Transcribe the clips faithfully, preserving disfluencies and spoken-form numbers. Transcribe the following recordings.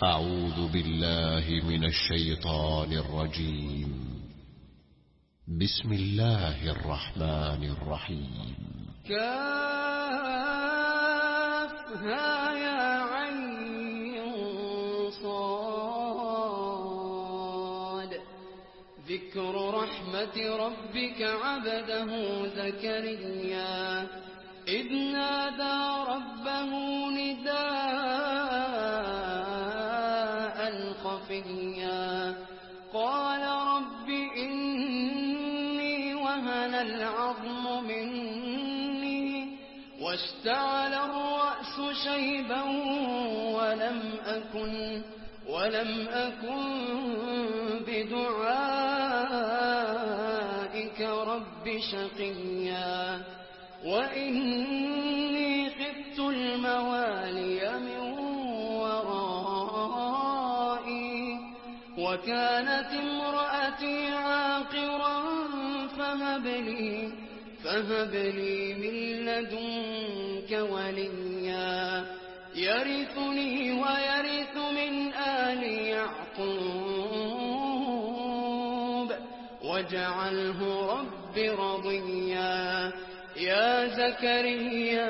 أعوذ بالله من الشيطان الرجيم. بسم الله الرحمن الرحيم. كافها يا عين صاد. ذكر رحمة ربك عبده زكريا إذ نادى ربه نداء خفيا قال رب إني وهن العظم مني واشتعل الرأس شيبا ولم أكن ولم أكن بدعائك رب شقيا وإني خفت الموالي من ورائي وكانت امرأتي عاقرا فهب لي فهب لي من لدنك وليا يرثني ويرث من آل يعقوب واجعله رب رضيا. يا زكريا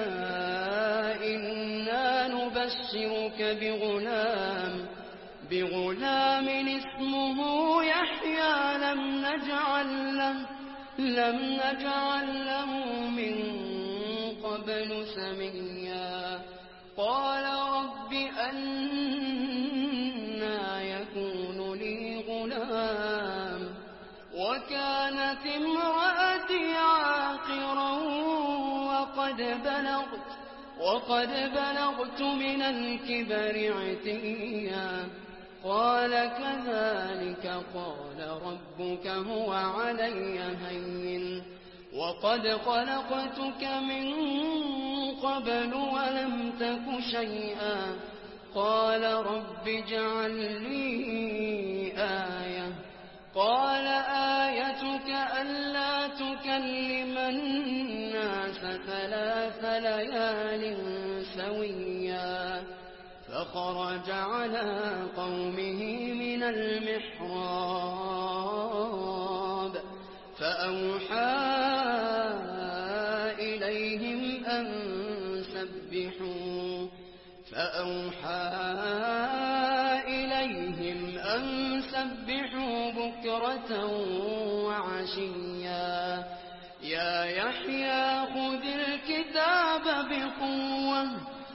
إنا نبشرك بغلام بغلام اسمه يحيى لم نجعل له لم نجعل له من قبل سميا. قال رب أنى يكون لي غلام وكانت امرأتي عاقرا وقد بلغت وقد بلغت من الكبر عتيا. قال كذلك قال ربك هو علي هين وقد خلقتك من قبل ولم تك شيئا. قال رب اجعل لي آية قال آيتك ألا تكلم الناس ثلاث ليال سويا. فخرج على قومه من المحراب فأوحى إليهم أن سبحوا فأوحى إليهم أن سبحوا بكرة وعشيا. يا يحيى خذ الكتاب بقوة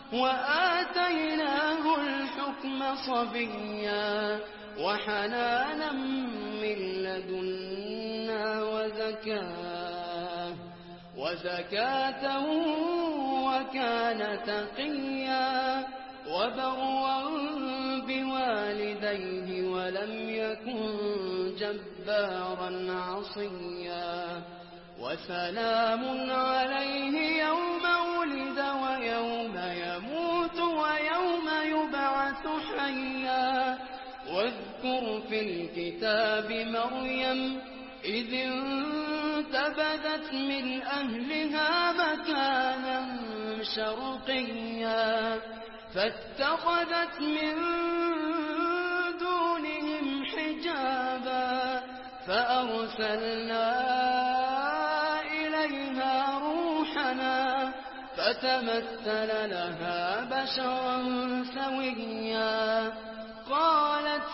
وآتيناه الحكم صبيا وحنانا من لدنا وزكاة وزكاة وكان تقيا وبرا بوالديه ولم يكن جبارا عصيا. وسلام عليه يوم ولد ويوم يموت ويوم يبعث حيا. واذكر في الكتاب مريم إذ انتبذت من أهلها مكانا شرقيا فاتخذت من دونهم حجابا فأرسلنا إليها روحنا فتمثل لها بشرا سويا. قالت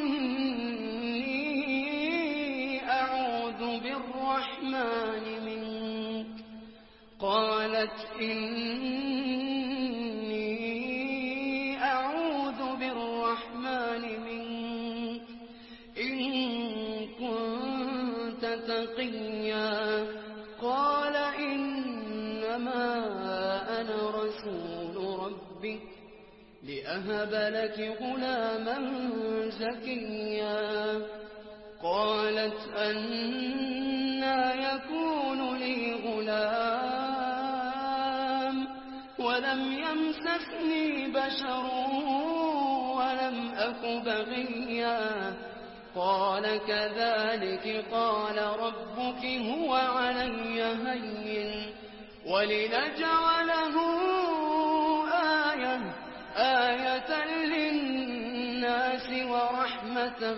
إني أعوذ بالرحمن منك قالت إني أعوذ بالرحمن منك إن كنت تقيا. قال إنما أنا رسول ربك لأهب لك غلاما زكيا. قالت أنى يكون لي غلام ولم يمسسني بشر ولم أك بغيا. قال كذلك قال ربك هو علي هين ولنجعله آية آية للناس الناس ورحمة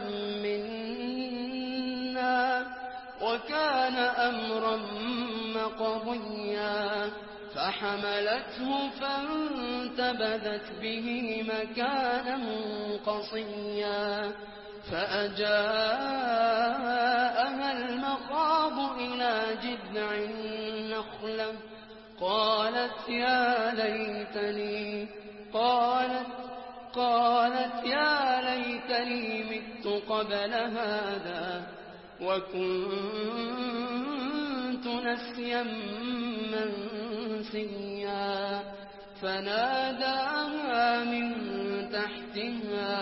منا وكان أمرا مقضيا فحملته فانتبذت به مكانا قصيا فأجاءها المخاض إلى جذع النخلة قالت يا ليتني قالت قالت يا ليتني مت قبل هذا وكنت نسيا منسيا فناداها من تحتها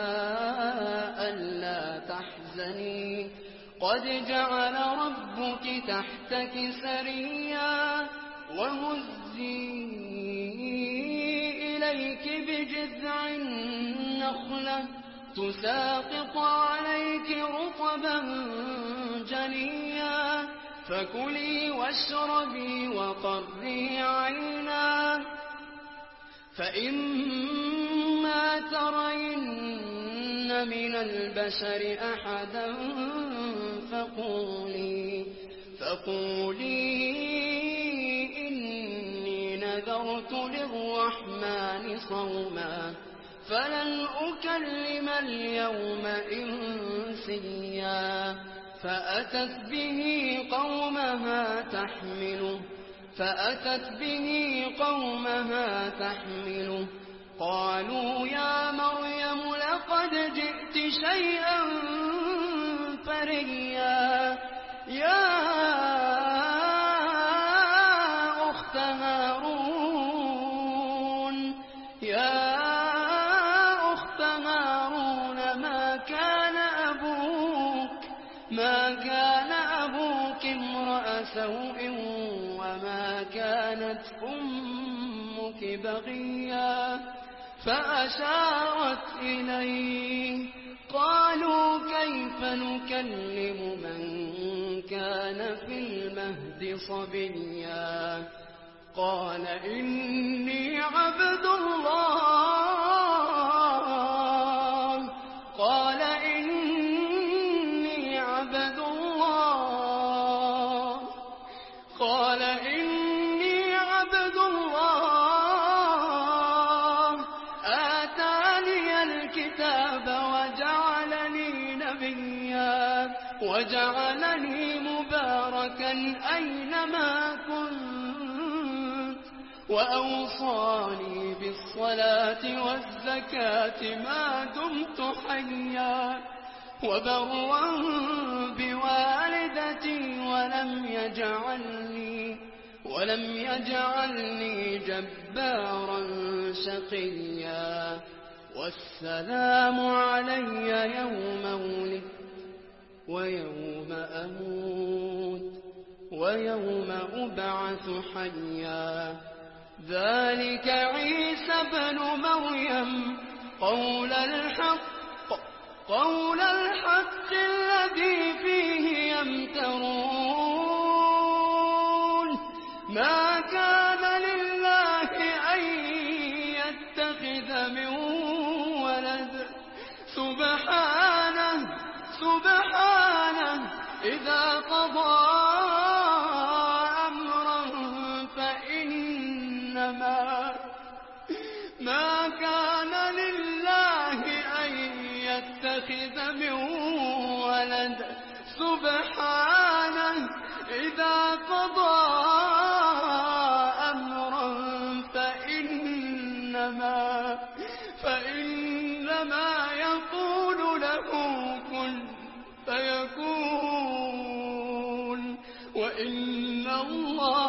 ألا تحزني قد جعل ربك تحتك سريا وهزي إليك بجذع النخلة تساقط عليك رطبا جنيا فكلي واشربي وقري عينا فإما ترين من البشر أحدا فقولي فقولي إني نذرت للرحمن صوما فلن أكلم اليوم إنسيا فأتت به قومها تحمله فأتت به قومها تحمله قالوا يا مريم لقد جئت شيئا فريا يا أخت هارون يا أخت هارون ما كان أبوك ما كان أبوك امرأ سوء وما كانت أمك بغيا فأشارت إليه قالوا كيف نكلم من كان في المهد صبيا قال إني عبد الله قال إني عبد الله قال إني عبد الله آتاني الكتاب وجعلني نبيا وجعلني مباركا أينما كنت وأوصاني بالصلاة والزكاة ما دمت حيا وبرا بوالدتي ولم يجعلني ولم يجعلني جبارا شقيا والسلام علي يوم ولدت ويوم أموت ويوم أبعث حيا ذلك عيسى بن مريم قول الحق قول الحق الذي فيه يمترون ما كان لله أن يتخذ من ولد سبحانه سبحانه إذا قضى أمرا فإنما ما كان لله أن يتخذ من ولد سبحانه إذا قضى أمرا فإنما فإنما يقول له كن فيكون وإن الله